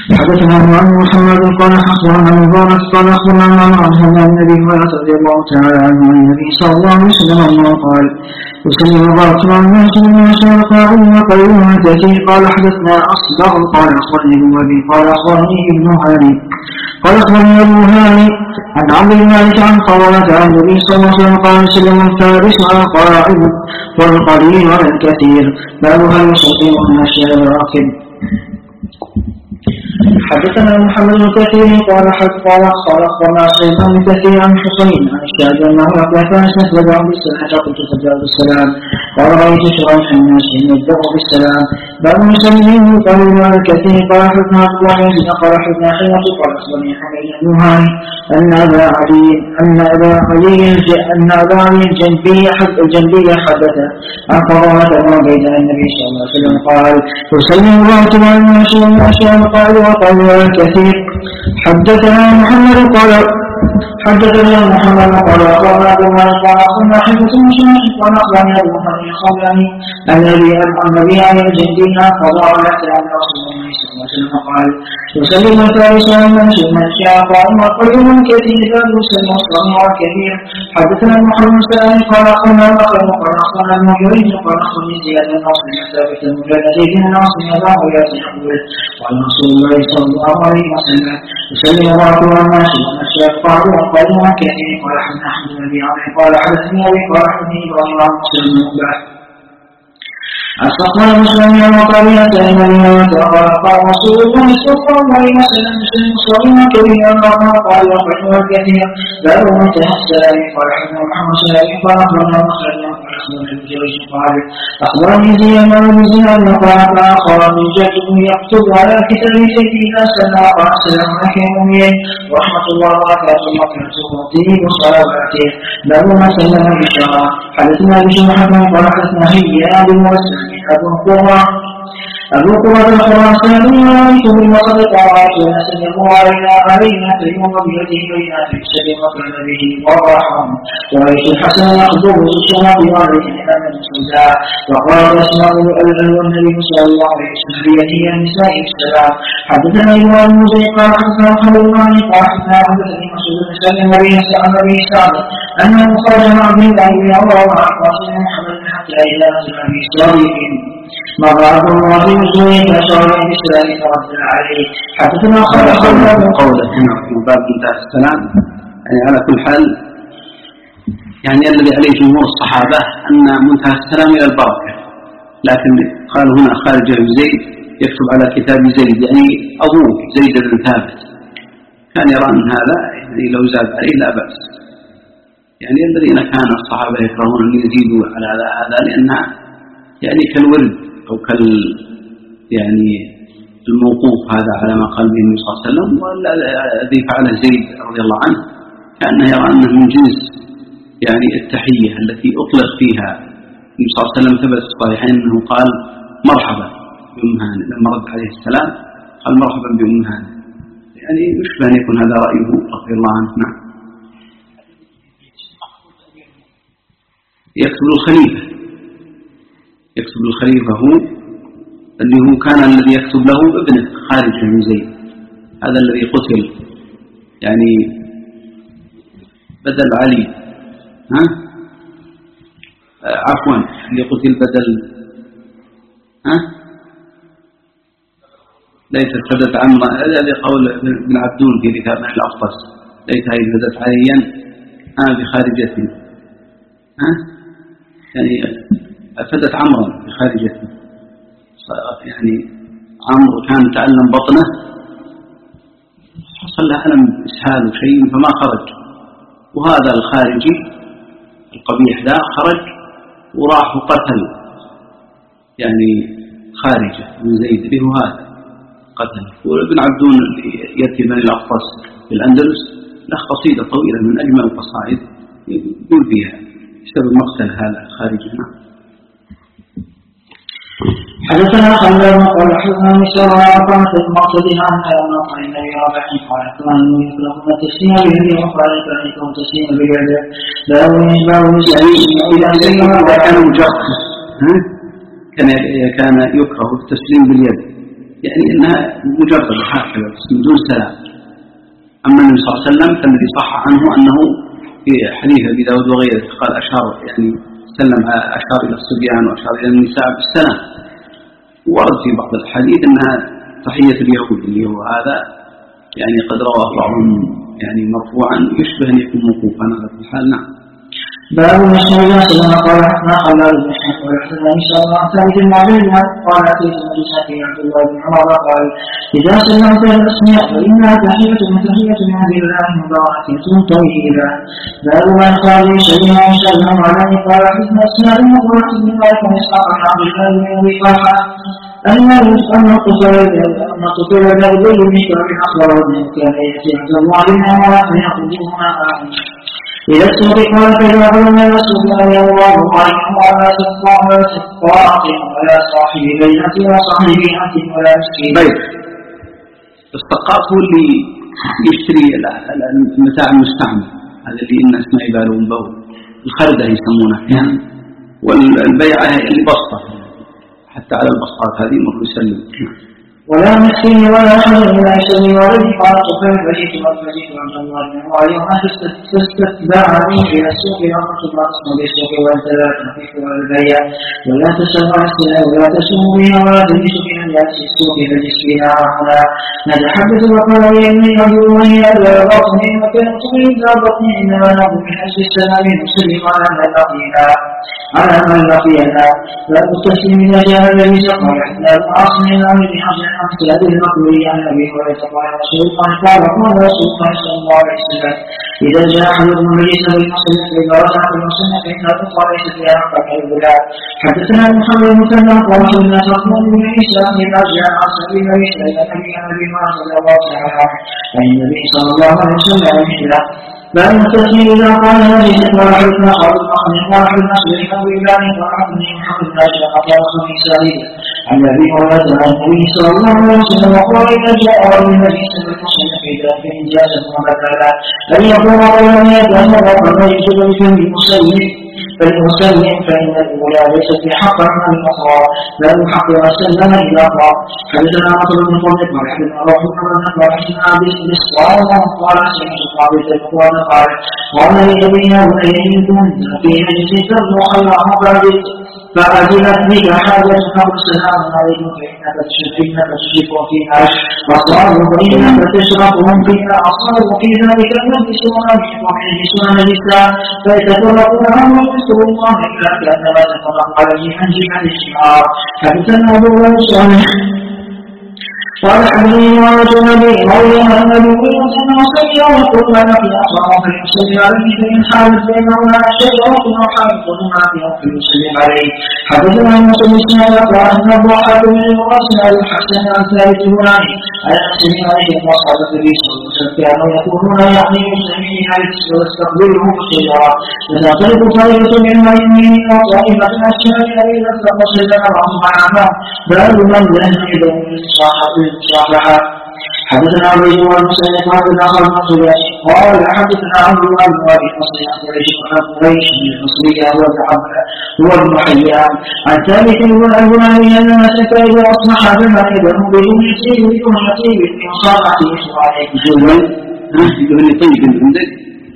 حدثنا عن محمد قال أخبرنا مبارك قال أخبرنا عن النبي رضي الله تعالى عنه عن النبي صلى الله عليه وسلم أنه قال: وسلم مبارك عن الناس من شاء قائل وقيل تأتي. قال حدثنا أصبغ قال أخبرني ابن أبي قال أخبرني ابن هاني قال أخبرني ابن هاني عن عبد المالك عن طولة عن النبي صلى الله عليه وسلم قال: سلم الفارس على القاعد والقليل على الكثير باب هل يستقيم الناس على الراكب. حدثنا محمد بن كثير قال أخبرنا سليمان بن كثير عن حسين عن الشاهد أنه أكلفان سهل عبد السلام قلت فجاء بالسلام قال رأيت شريح الناس يبدأ بالسلام باب مسلمين قال على الكثير قال حدثنا عبد الله قال حدثنا حيوة قال أخبرني حميد بن هاني أن أبا علي الجنبي حدث عن فضالة بن عبيد عن النبي صلى الله عليه وسلم قال: وسلم الراتب عن الناس والناشئ قال وقال كثير. حدثنا محمد قال أخبرنا بما قال أخبرنا حدث المشايخ قال أخبرنا أبو محمد الخولاني عن النبي عليه الجندي فضالة عن رسول الله صلى الله عليه وسلم قال: وسلم الفارس عن الناس والناشئ قال وقال كثير وسلم الصغير والكبير. حدثنا محمد سالم قال أخبرنا الأخر قال أخبرنا المجرد قال أخبرني زياد بن ناصر ثابت المجرد بن ناصر أباه ياسر يقول: قال رسول الله صلى الله عليه وسلم: وسلم الله على الناس والناشئ قال وقال كثير. قال حدثنا أحمد بن أبي عمرو قال حدثني أبي قال حدثني إبراهيم عن مسلم بن عقبة أصدقنا مسلمين وقالوا تأمنين وقال رسول الله صلى الله عليه وسلم: مسلم صليم كبيرا قال وقال كثير باب منتهى السلام. قال حدثنا محمد سلام قال أخبرنا مخرج قال أخبرنا الجويش قال أخبرني زياد قال آخر من جد يكتب على كتاب سيدنا سنة قال السلام عليكم المؤمنين ورحمة الله وبركاته ومغفرته وطيب وصلواته باب ما سلم بالشرع. حدثنا بشر محمد قال حدثنا هيا بالموسم أبو قرة الخراساني رأيت بالمصد قرأت ونسلم علينا تيوم بيده بينا في السبيل وكان به ورحم. ورأيت الحسن يخضر بالشراب وعليه الإمام المسوداء وقال أسماء الألل والنبي صلى الله عليه وسلم بيده النساء السلام. حدثنا إبراهيم المزي قال حدثنا محمد بن علي قال حدثني مسعود بن سلم النبي سعد أنه خرج مع عبد الله بن عمر ومع قاسم محمد حتى إلى نزل في صالح مرات الله يزوي فشعر بالسلام فرد عليه. حدثنا قوله هنا في باب منتهى السلام يعني على كل حال يعني الذي عليه جمهور الصحابة أن منتهى السلام إلى البركة، لكن قال هنا خارج زيد يكتب على كتاب زيد يعني أبوه زيد بن ثابت كان يرى أن هذا يعني لو زاد عليه لا بأس. يعني الذين كان الصحابة يكرهون أن يزيدوا على هذا لأنها يعني كالورد أو يعني الموقوف هذا على ما قال به النبي صلى الله عليه وسلم. والذي فعله زيد رضي الله عنه كأنه يرى أنه من جنس يعني التحية التي أطلق فيها النبي صلى الله عليه وسلم. ثبت في الصحيحين أنه قال مرحبا بأم هانئ لما رد عليه السلام قال مرحبا بأم هانئ، يعني يشبه أن يكون هذا رأيه رضي الله عنه. نعم. يكتب الخليفة هو اللي هو كان الذي يكتب له ابنه خارج بن زيد هذا الذي قتل يعني بدل علي عفوا اللي قتل بدل ليس فدت عمرا هذا قول ابن عبدون في كتاب الأفطس ليس هي فدت عليا بخارجته يعني فدت عمرا بخارجته يعني عمرو كان تعلم بطنه حصل له ألم إسهال وشيء فما خرج، وهذا الخارجي القبيح ذا خرج وراح وقتل يعني خارجه من زيد به هذا قتل. وابن عبدون يأتي بني الأقفص في الأندلس له قصيدة طويلة من أجمل القصائد يقول فيها بسبب مقتل هذا خارجنا. حدثنا خلال قال حدثنا مسار وقامت المقصدها عنها لما قال النبي رابعا قال كان يطلقون التسليم بيده وقال كان يكون تسليم بيده لا باب مسعيد إذا كان مجرد كان يكره التسليم باليد يعني أنها مجرد هكذا من دون سلام. أما النبي صلى الله عليه وسلم فالذي صح عنه أنه في حديث أبي داود وغيره قال أشار إلى الصبيان وأشار إلى النساء بالسلام. ورد في بعض الحديث أنها تحية اليهود، وهذا يعني قد رواه بعضهم يعني مرفوعا يشبه أن يكون موقوفا على كل حال. نعم. باب المشهور إذا سلم قال حدثنا خلاد بن حنبل وحدثنا إن شاء الله ثابت المعلم قال أتيت المجلس في عبد الله بن عمر قال إذا سلمت الأسماء فإنها تحية من عند الله مباركة طيبة. باب من قال شيئا وسلم عليه قال حدثنا أسماء وقال حدثنا مالك بن إسحاق عن عبد الله بن أبي طلحة أن الطفيل لا يدل من كتاب أخبر أنه كان يأتي عبد الله بن عمر فيأخذهما إلى السوق قال فإذا علم السوق أن الله عليهم ولا سقاط ولا صاحب بينة وصاحب بينة ولا مسكين. السقاط هو اللي يشتري المتاع المستعمل، هذا اللي الناس ما يبالون به، الخردة يسمونها يعني. والبيعة اللي بسطة، حتى على البسطات هذه مرة يسلم. ولا مسكين ولا حجر ولا يسلم والذي قال طفيل بجيت عبد الله بن عمر يوم فاستتبع عليه إلى السوق وأمرت ما تصنع بالسوق وأنت لا تنفق ولا البيع ولا تسمع السلام ولا تسوم بها ولا تجلس بها الناس السوق فجلس بها هنا نتحدث وقال إني عبد الله أبا بطني وكانت إذا بطني إنما نظر من أجل السلام مسلم على من لقينا لا تستسلم إذا جاء الذي سقى إحدى الأصل الأمر بحجر أمثال المقبول عن أبي هريرة قال رسول الله قال رسول الله صلى الله عليه وسلم إذا جاء أحدكم المجلس بالمصلى فإذا رجع بالمصلى فإنها تقع ليست فيها حقا كالبلاد. حدثنا محمد بن مثنى قال حدثنا صفوان بن عيسى إذا جاء عن سبيل عيسى إلى النبي رضي الله تعالى عنه عن النبي صلى الله عليه وسلم مثله. باب التسليم إذا قال هذه وحدثنا خالد بن خالد وحدثنا سليمان بن بلال وحدثني محمد بن عائشة قال خميس سعيد عن أبي هريرة عن النبي صلى الله عليه وسلم وقال إذا جاء رجل المجلس بالمصلى في ذلك إنجازا وبدلا أن يكون رجلا يتأمر فما يجب بفم فالمسلم فإن الأولى ليست بحق من الأخرى لا بحق ما سلم إلى الله. حدثنا مطلب بن طلق وحدثنا روح بن وحدثنا بالإسلام قال سمعت قابل القرآن قال لأبينا وليكن في مجلس تبدو خيرها فأجلت بك حاجتك والسلام عليكم فإنك تشرك فيها وصاروا فإنك تشركهم فيها أصاروا في ذلك المجلسون ويجلسون مجلسا فيتفرقون عنه ويذكروا الله إلا كأنما تفرق عليه عن جمع الشعار. حدثنا أبو صالح قال حدثني وعلى نبي مولى النبي أن وصيا وقل لنا في أخاه فليسلم عليه فإن حالت بينهما شيء وقل حالتهما فليسلم عليه. حدثنا موسى بن إسماعيل قال أن الضحاك من الرأس على الحسن عن ثابت هناني على نفسه عليه وأصحاب النبي صلى الله عليه وسلم كانوا يقولون يعني مسلمين ويستقبله بالشجرة فتنطلق طائفة من المؤمنين وطائفة من الشافعين إذا اتقوا سلم بعضهم على بعض باب من ذهب إلى المصافحة. حدثنا عبد الله بن مسلم قال الآخر المصري قال حدثنا عبد الله بن أبي حصين عن قريش بن المصري هو ابن حيان عن ثابت بن البناني أن مسك إذا أصبح بما يده بدون يسير بدون يطيب من صاحته يشرع عليه بدون يطيب عندك.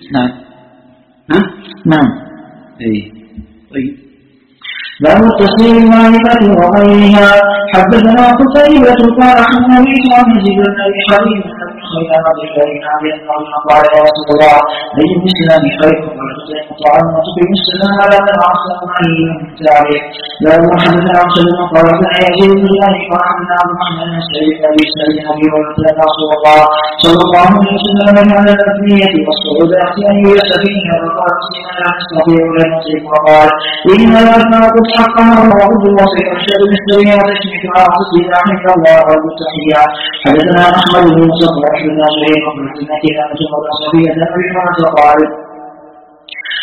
نعم طيب. باب التسليم المعرفة وغيرها. حدثنا قتيبة قال حدثني عن يزيد بن أبي حبيب بن خير رضي الله عنه قال يا رسول الله أي الإسلام خير؟ قال تطعم طعام وتقيم السلام على من عصى من تعرف. باب حدثنا مسلم قال حدثنا يزيد بن الله قال حدثنا عبد الرحمن بن سعيد بن أبي سعيد أبي هريرة أن رسول الله صلى الله عليه وسلم على الأثنية والصعودات أن يستفيد وقال مسلم لا نستطيع ولا نطيق وقال إن لا حقا وعبد الله سيرشد بالسرية وتشمك عاصف إذا حمد الله والمتحية. حدثنا أحمد بن مصطفى حدثنا شهير وحدثنا كلامة وصفية أبي هريرة قال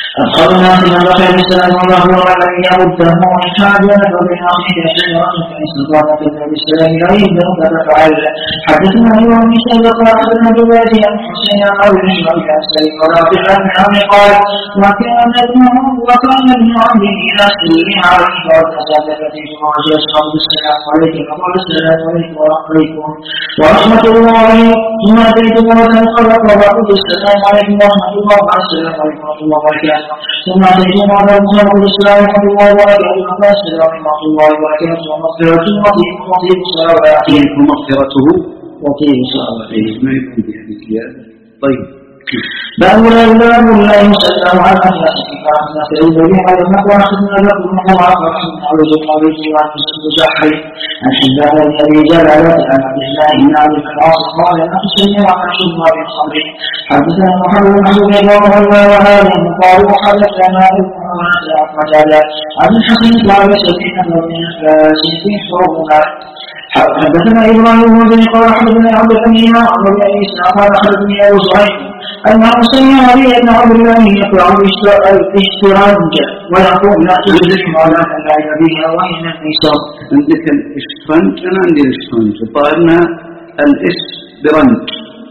أدخلنا في البشر السلام الله هو الذي يرده وإن حاجنا فبين أخيه شجرة فإن استطاع كذا بالسلام لا يبدأ ففعل. حدثنا أيها بن سعيد قال حدثنا بوادي عن حسين أو بن شعيب عن سعيد قال عبد الله بن عمرو قال وكان ابن عمرو إلى سلم عليه فرد سابقته ووجه أصحاب السلام عليكم فقال السلام عليكم ورحمة الله ثم أتيت مرة أخرى فقلت السلام عليكم ورحمة الله السلام عليكم ورحمة الله وبركاته ثم أتيت مرة أخرى فقلت السلام ورحمة الله وبركاته السلام ورحمة الله وبركاته ومغفرته وطيب صلواته ومغفرته وطيب صلواته ما يكون بهذه الزيادة. طيب باب لا يسلم على الناس فأخذنا سعيد بن علي وأخذنا لكم من الله ورحمنا وجه قوله وعن مسحر عن حبان بن أبي جلالة عن عبد الله بن عبد العاص قال لا تسلم على شرب بالخمر. حدثنا محمد بن عبد الله وهذا قال حدثنا ابن عمر عن الحسن قال سيدنا من في حرمنا. حدثنا إبراهيم بن قال حدثنا عبد الأمين عن أبي عيسى قال حدثني أبو سعيد أنه سمع علي بن عبد الله يقرأ الاشتراج ويقول لا تجزم على اللعب بها وإن النساء. عندك الاشترنج أنا عندي الاشترنج طائرنا الاشترنج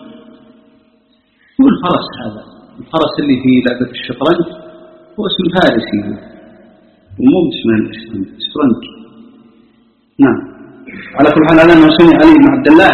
هو الفرس. هذا الفرس اللي في لعبة الشطرنج هو اسم فارسي ومو باسم الاشترنج. نعم على كل حال هذا أنه سمع علي بن عبد الله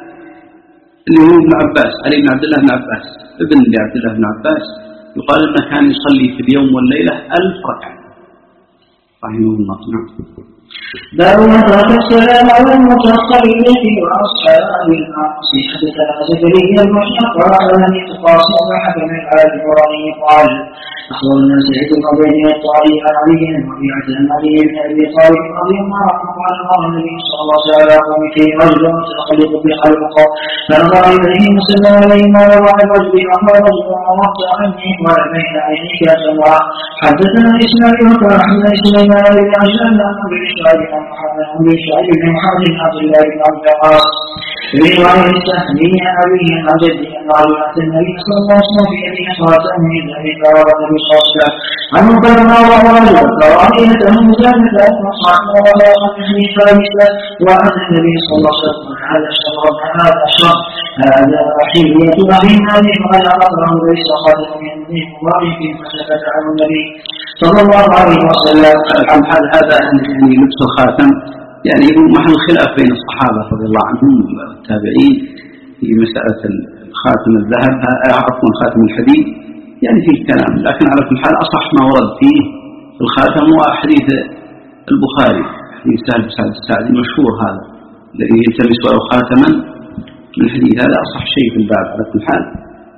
اللي هو ابن عباس علي بن عبد الله بن عباس ابن عبد الله بن عباس يقال أنه كان يصلي في اليوم والليلة 1000 ركعة رحمه الله. نعم باب من ترك السلام على المتأخر إليه وأصحاب المعاصي. حدثنا زكريا بن يحيى قال أخبرني تقاسم وحكم على البراني قال أخبرنا سعيد بن عبيد الطائي عن علي بن ربيعة عن علي بن أبي طالب رضي الله عنه قال قال النبي صلى الله عليه وسلم في رجل متخلق بخلقه فنظر إليه وسلم عليه ما وضع الرجل وقال رجل ووضع عني قال بين عينيك جمعا. حدثنا إسماعيل قال حدثنا سليمان بن عجلان عن أبي شعيب بن محمد بن عبد الله بن عبد العاص رواية السهمية أبيه عن جده قال أتى النبي صلى الله عليه وسلم في يده خاتم من ذهب فقال النبي صلى الله عليه وسلم عنه كرم الله رجلا كراهيته مجاهدة وصحبه ولا خفه فلبسه وأتى النبي صلى الله عليه وسلم هذا شر هذا شر هذا حلية أهلنا به ولا قدره ليس خاتم من ذهب مبارك فسكت عنه النبي صلى الله عليه وسلم. هذا يعني لبس الخاتم يعني محل خلاف بين الصحابة رضي الله عنهم والتابعين في مسألة خاتم الذهب عفوا خاتم الحديد يعني فيه كلام، لكن على كل حال أصح ما ورد فيه الخاتم هو حديث البخاري حديث سهل بن سعد الساعدي مشهور هذا الذي يلتمس له خاتما من الحديث، هذا أصح شيء في الباب على كل حال.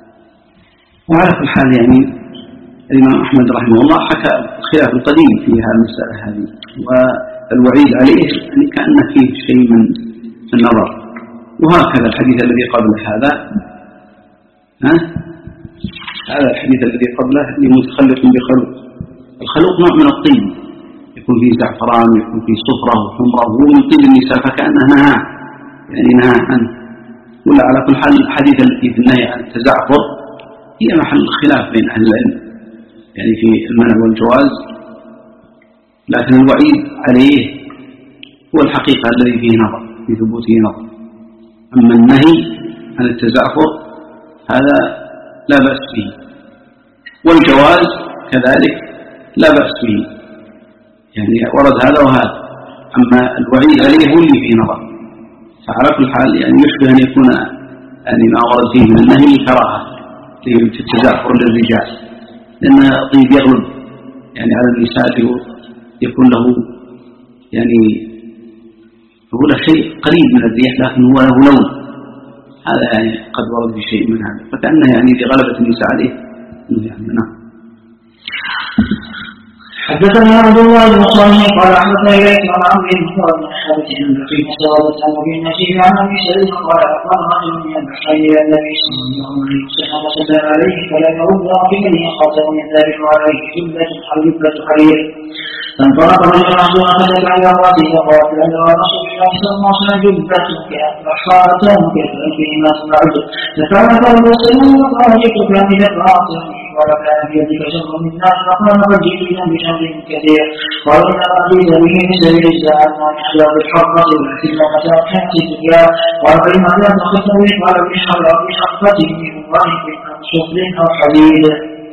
وعلى كل حال يعني الإمام أحمد رحمه الله حكى الخلاف القديم في هذه المسألة هذه والوعيد عليه يعني كأن فيه شيء من النظر. وهكذا الحديث الذي قبل هذا هذا الحديث الذي قبله لمتخلق بخلق. الخلق نوع من الطين يكون فيه زعفران يكون فيه صفرة وحمرة وهو من طين النساء فكأنه نهى يعني نهى عنه. ولا على كل حال الحديث الذي في النهي عن التزعفر هي محل خلاف بين أهل العلم يعني في المنع والجواز، لكن الوعيد عليه هو الحقيقة الذي فيه نظر في ثبوته نظر. أما النهي عن التزعفر هذا لا بأس به، والجواز كذلك لا بأس به يعني ورد هذا وهذا. أما الوعيد عليه هو اللي فيه نظر، فعلى كل حال يعني يشبه أن يكون يعني ما ورد فيه من النهي كراهة في التزعفر للرجال، لأن الطيب يغلب يعني على النساء يكون له يعني هو له شيء قريب من الريح لكن هو له لون، هذا يعني قد ورد في شيء من هذا فكأنه يعني لغلبة النساء عليه يعني نعم. حدثنا عبد الله بن صالح قال حدثنا إليك عن عمرو بن خالد بن حارث بن في مسألة عن أبي النجيب عن أبي سعيد قال قال رجل من البحرين إلى النبي صلى الله عليه وسلم وسلم عليه فلم يرد بمن خاتم من ذلك وعليه جبة حرير فانطلق رجل رسول فسأل عن رأسه فقال أن رسول الله صلى الله عليه وسلم جبتك خاتمك فيما تصنع فكان قال وسلم وقال جئتك من الرأس قال كان في يدك شر من نار فقال قد جئتنا بشر كثير قال إنما جئت به من سبيل الزعم ومن حجاب الحرة ولكن متى كانت الدنيا قال فإما لا تخف به قال بحرة من الله أو شفر أو حديد.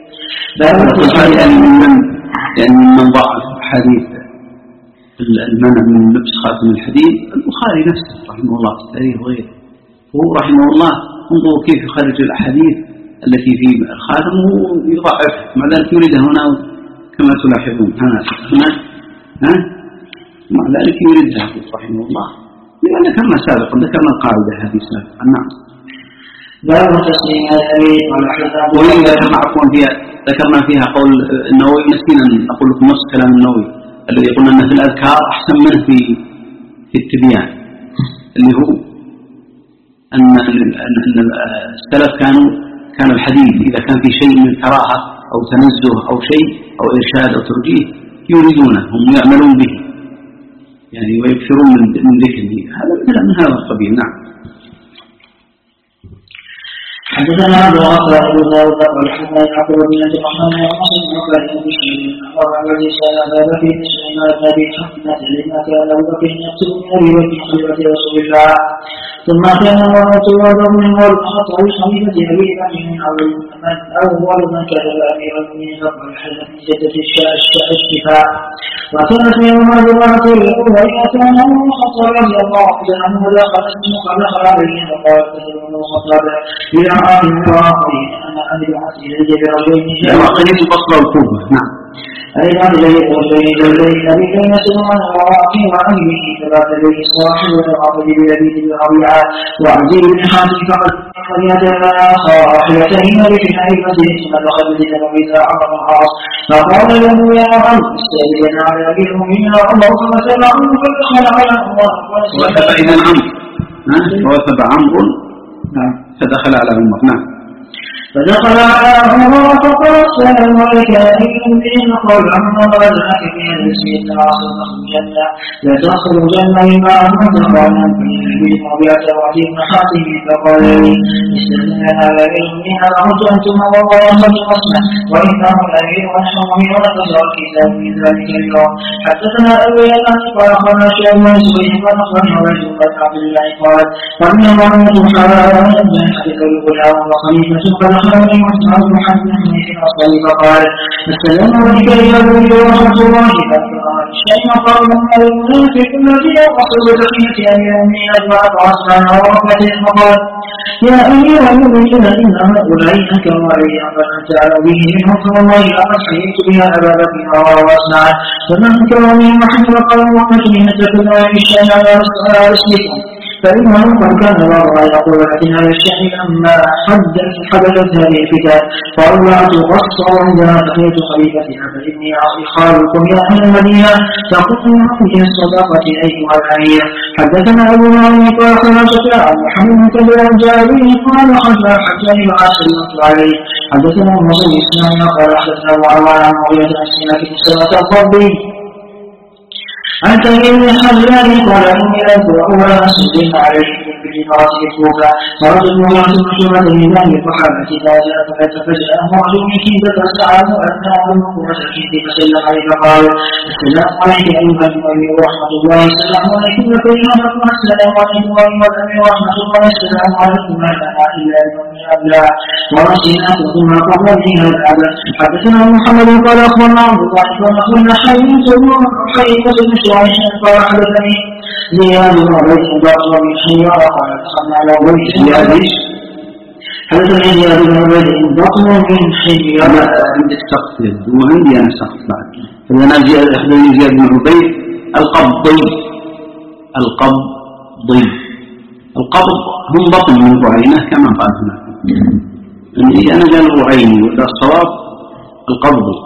يعني من ضعف حديث المنع من لبس خاتم الحديد البخاري نفسه رحمه الله في التاريخ وغيره، هو رحمه الله انظروا كيف يخرج الأحاديث التي في الخاتم ويضعف مع ذلك يريد هنا كما تلاحظون هنا مع ذلك يريدها رحمه الله. لأن ذكرنا سابقا ذكرنا القاعدة هذه سابقا. نعم. باب تسليم النبي وإن ذكرنا فيها قول النووي، نسينا أقول لكم نص كلام النووي الذي يقول أن في الأذكار أحسن منه في التبيان، اللي هو أن السلف كان الحديث إذا كان في شيء من كراهة أو تنزه أو شيء أو إرشاد أو توجيه يريدونه هم يعملون به يعني ويكثرون من ذكره، هذا مثل من هذا القبيل. نعم. حدثنا أبو غفار بن داود والحسن يعقوب بن الرحمن ومسلم وقال ابن شهيد وعن الذي سال باب في سليمان النبي حكمة لما كان أبو بكر يكتب من أبي بكر خليفة رسول الله ثم كان مرة وضع من والخطأ خليفة أبي بكر من أول من كتب أمير المؤمنين قبل الحدث من جدة الشفاء. وكانت من المرات الأولى إذا كان أبو الخطاب رضي الله عنه دخل عليه فقال تسلم الخطاب إلى آخر الآخرين أنا أدعى إليه برجلين الآخرين البصرة والكوفة. نعم. أيضا إليه رجلين الذي بين سلمان وراءه وأهله فبات به صاحب العقد بلبيد بن ربيعة وعزيز بن حاتم فقد يدعى صاحبتين بفناء المسجد ثم دخل المدينة وإذا عمر العاص فقال له يا عم استأذن على أبي المؤمنين الله فتبعه فدخل على الله وتبع إذا عمرو وتبع عمرو. نعم. فدخل على عمر. نعم. فدخل على عمر فقال السلام عليك يا أيها المؤمنين قال عمر ولك في هذا المسجد العاصر تخرجن لا تخرجن مما أمرت قال بين أبي ربيعة وعدي بن حاتم فقال لي استأذن على المؤمنين أمرت أنتم والله قد قسمه وإنه الأمير والحرمين ونفسر الكتاب من ذلك اليوم. حدثنا أبو يمان قال أخبرنا شيخ بن زبير قال أخبرنا عبيد بن عبد الله قال فمن مرة حرام حدث الغلام وخليفة فدخل عليه وسعد محمد بن أصل فقال السلام عليك يا أبي ورحمة الله فقال الشيء قال من المنافق الذي يقصد بقية أمير المؤمنين أجمعت عصرا ورحمة فقال يا أمير المؤمنين إن هؤلاء أنكروا علي فأنت على به منهم فوالله لقد حييت بها أبا بكر وأصنعه فمن أنكرني محمد قال وكلمة كلها بالشأن على رسلكم فإنه قد كان الله يقول لكن على الشأن لما حدثت هذه الفتاة فأولعت قصة عندها تحية خليفتها فإني خالكم يا أهل المدينة تقوم في الصداقة أيها الأمير. حدثنا أبو معين قال خرجت عن محمد كبير الجاري قال خرج حجاج وعسلمت عليه. حدثنا المصري إسماعيل قال حدثنا وعوان عن مغيرة السنة في سنة الضبي عن تميم الحجاج قال إني أذكر أولا أسلم عليه في فراسه الكوفة فرجل مغيرة مشهورة لله فحالة إذا جاء فجأة معجم كيف تسعى أنها المقومة كيف فسلم عليه فقال السلام عليك أيها النبي ورحمة الله السلام عليكم وكلمة السلام عليكم أيها النبي ورحمة الله السلام عليكم ما لنا إلا المؤمن أبلا ورسينا ثم قبل فيها الأبد. حدثنا محمد قال أخبرنا عبد الله قال أخبرنا حيث قال حدثني زياد بن عبيد البصر من حيار قال دخلنا على بيت حدثني زياد بن عبيد البصر من حيار. عندك سقط وعندي أنا سقط بعد. فأنا أخبرني زياد بن عبيد القبضي القبض هم بطن من رعينة كما قال هناك. يعني أنا قال رعيني ولا الصواب القبضي.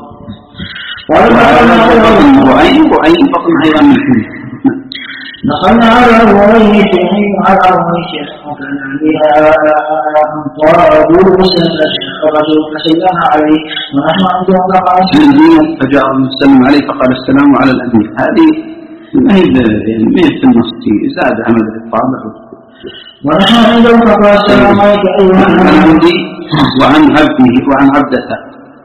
وعين بطن أيضا من حين. دخلنا على الرئيس على الرئيس وكان بها أنطار الرجل فسلم عليه ونحن عندهم فجاء المسلم عليه فقال السلام على الأمير. هذه ما هي في النص زاد عمل الطابع ونحن عندهم فقال السلام عليك أيها الأمير وعن عبده وعن عبدته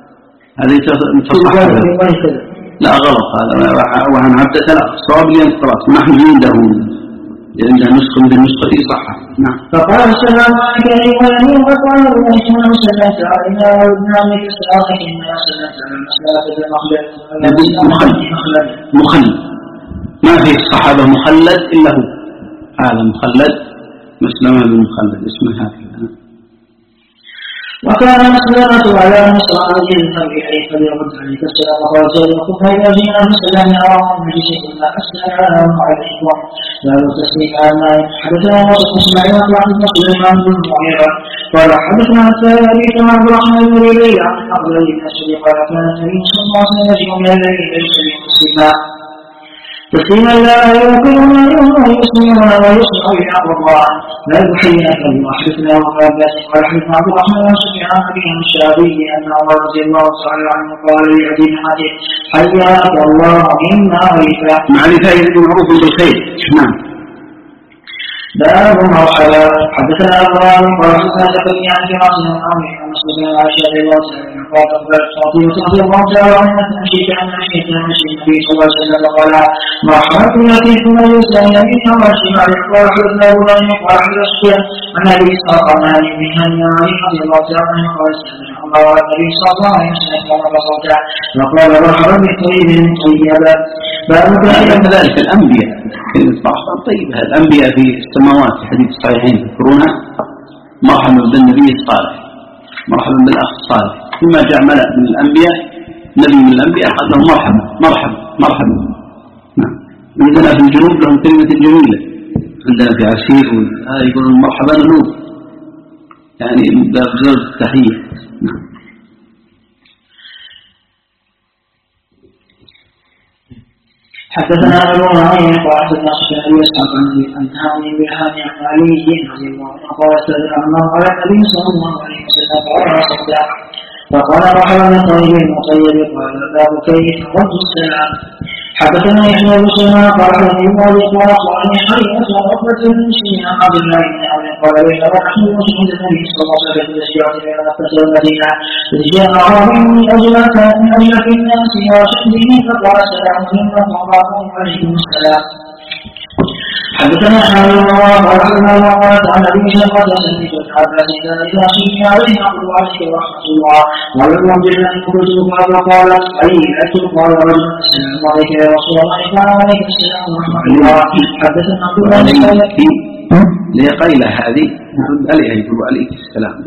هذه تصح. لا غلط هذا، وعن عبدة لا صواب لي خلاص ونحن عنده نسخة من النسخة صحة. نعم. فقال السلام عليك أيها النبي فقال رأيت من سلمت علينا وابن عمك السلام إنما سلمت على المسألة مخلد ما في الصحابة مخلد إلا هو، هذا مخلد مسلمة بن مخلد اسمه هكذا. وكان مسلمة على مصراعي النبي حيث يرد عليك السلام وقال سيدكم فإذا جئنا بسلام أراهم مجلس قلنا السلام عليكم لا تسليم عنا. حدثنا وصف اسماعيل وعبد سليمان بن المغيرة قال حدثنا الثاني كما عبد الرحمن بن ليلى عن أفضل الناس قال كان النبي صلى الله عليه وسلم يجيء من الليل فيسلم تسليما تسليما لا يوكلون ويسلمون ويسمع بحق الله لا يحييك الله. حدثنا وقابات قال حدثنا عبد الرحمن بن سفيان بن الشعبي ان عمر رضي الله تعالى عنه قال لعدي بن حاتم حياك الله من معرفة معروف بالخير. نعم. باب مرحبا. حدثنا ابراهيم قال حدثنا زكريا عن فراس بن عمرو عن مسلم عن عائشه رضي الله عنها قالت اخبرت فاطمه رضي الله تعالى عنها تمشي كان مشيت مشي النبي صلى الله عليه وسلم قال مرحبا بكم يسلم النبي ومشي عليه. قال حدثنا ابراهيم قال حدثنا سفيان عن ابي اسحاق عن علي بن هاني رضي الله تعالى عنه قال سلم الله النبي صلى الله عليه وسلم كما بصوته وقال مرحبا بطيب طيبا. باب كذلك الانبياء كلمه مرحبا طيبه. الانبياء في السماوات في حديث الصحيحين يذكرونها مرحبا بالنبي الصالح مرحبا بالاخ الصالح. ثم جاء ملأ من الانبياء نبي من الانبياء قال لهم مرحبا مرحبا مرحبا. نعم. عندنا في الجنوب لهم كلمه جميله، عندنا في عسير يقولون مرحبا نوب يعني باب زوج التحيه. نعم. حدثنا ابو نعيم قال حدثنا سفيان بن اسحاق عن هاني بن هاني عن علي رضي الله عنه قال استاذن الله على النبي صلى الله عليه وسلم فقال مرحبا بطيب وطيب. قال باب كيف رد السلام. حدثنا يحيى بن سليمان قال حدثني ابي قال اخبرني حريص وعقبه بن سينا عبد الله بن عمرو قال بينما نحن وجد النبي صلى الله عليه وسلم بالاشجار بين مكه والمدينه اذ جاء اعرابي من اجلة الناس وشده فقال السلام عليكم وقال عليكم السلام. حدثنا حامد الله قال حدثنا الله عن ابي شقه سميت العباس اذا خشي عليه اقول عليك ورحمه الله ولم يجد ان قلت قال ايلت قال رجل السلام عليك يا رسول الله قال عليك السلام ورحمه الله. حدثنا عبد الله لقيله هذه عليه يقول عليك السلام.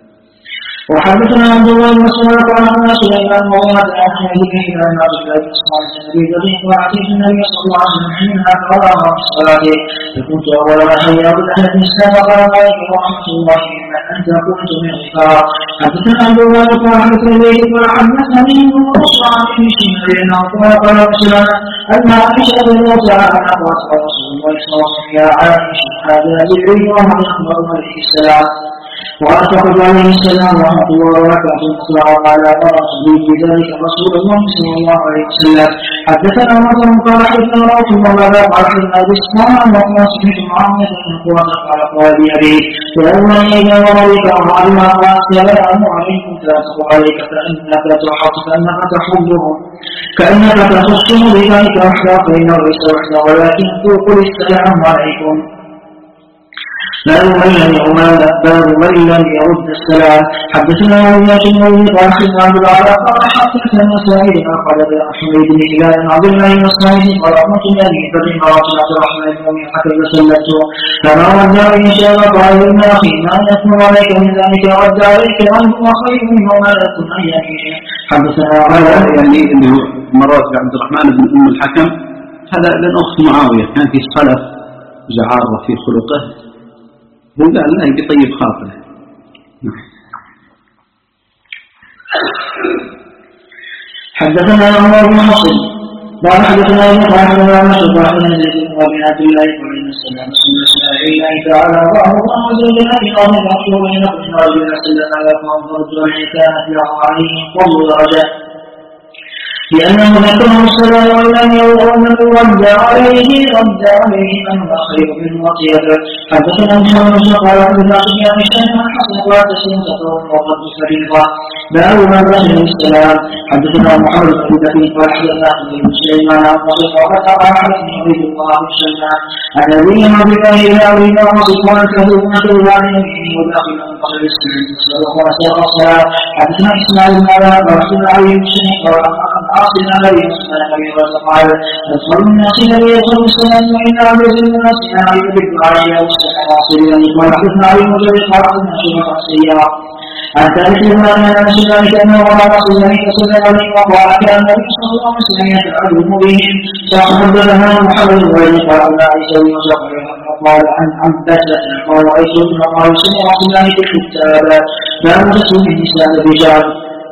وحدثنا عبد الله بن مسعود قال عن سليمان وغيرت عن حديث الى ان عبد الله بن مسعود النبي ذريق واتيت النبي صلى الله عليه وسلم حينها فقرأ في الصلاه فكنت اول ما حيا بالاهل الاسلام وقال عليك ورحمه الله ممن انت قلت من غفار. حدثنا عبد الله قال حدثنا البيت قال حدثني وصى عن شيء بينه قال مسلم ان عائشه رضي الله تعالى عنها قالت رسول الله صلى الله عليه وسلم يا عائشه هذا جبريل وهو يخبر عليه السلام وأتقد عليه السلام ورحمة الله وبركاته. وقال قرأت بذلك رسول الله صلى الله عليه وسلم. حدثنا مطر قال حدثنا روح وماذا قال حدثنا بالسلام وقال سمعت معاوية بن قوة قال قال بأبي فأولا إذا وريك أرعى قال السلام عليكم تأسف عليك فإنك تحبهم كأنك تخصم بذلك أحلاق بين الرسول ولكن قل السلام عليكم. باب من لم يرد السلام. حدثنا عياش بن ابي قال حدثنا عبد الله قال حدثنا سعيد قال حميد بن هلال عن عبد الله بن مسعود قال قلت لابي بكر مرات عبد الرحمن بن ابي حكم فسلمت فما رد عليه شيئا قال ان اخي ما يكون عليك من ذلك رد عليك وان هو خير منه ما يكون ان يمينه. حدثنا يعني انه مرات عبد الرحمن بن ام الحكم هذا ابن اخت معاويه كان في السلف جعاره في خلقه هو قال لا بطيب خاطره. حدثنا عمر بن حصن قال حدثنا ابن قال حدثنا مسعود قال حدثنا زيد بن ابي عبد الله قال ان السلام سنه الله تعالى الله عز وجل في قوم رسول بينكم رجل سلم عليكم فرد عليه كانت له عليه فضل درجه لأنه ذكره السلام ولم يرد عليه من هو خير منه وطيب. حدثنا محمد بن قال حدثنا سفيان بن حسن قال تسليم تطور وقد فريضة. باب ما بين السلام. حدثنا محمد بن كثير قال حدثنا ابن سليمان عن قصير وقد قال حدثني عبيد الله بن سلمان عن ابي عبد الله الى ابي ناصر قال كذبنا عن يمينه وداخل من قصر السلام وسلم الصلاه. حدثنا اسماعيل بن ابي وحدثنا علي بن سنين قال عاصم على ابي مسلم ابي قال يدخل الناس الذي يدخل السلام وان عبد الناس علي بالدعاء والسلام عاصم قال حدثنا علي بن ابي قال حدثنا شبه السياره عن ثالث من انس ذلك انه راى رسول الله صلى الله عليه وسلم وقال كان النبي صلى الله عليه وسلم يتعلم بهم فحدثنا محمد بن قال لا يسوي وقال عن عباده قال رايت ابن قال سمع رسول الله في الكتاب لا تسوي النساء الرجال.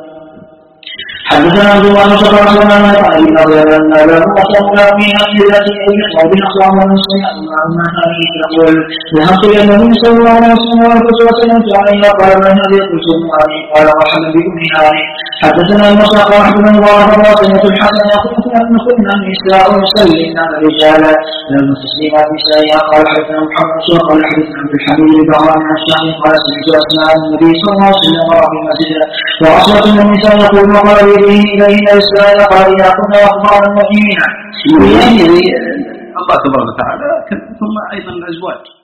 حدثنا عبد الله بن شكر سنة ما قال إن أبدا أن لا مقصر لا من أجل التي أن يقرأ بنصر ونصر ما هذه تقول ذهبت إلى النبي صلى الله عليه وسلم وقلت وسلمت عليه قال من هذه قلت عليه قال مرحبا بكم عليه. حدثنا المصدق وحدنا الله وسنة الحسن يقول أن كنا النساء نسلمنا الرجال لم تسلم النساء قال حدثنا محمد قال حدثنا عبد الحميد بن عن الشام قال سمعت أسماء النبي صلى الله عليه وسلم في المسجد وأصبحت النساء يقول وقال إليه إسرائيل قال إذا كنا أخبار المؤمنين. يعني الله تبارك وتعالى ثم أيضا الأزواج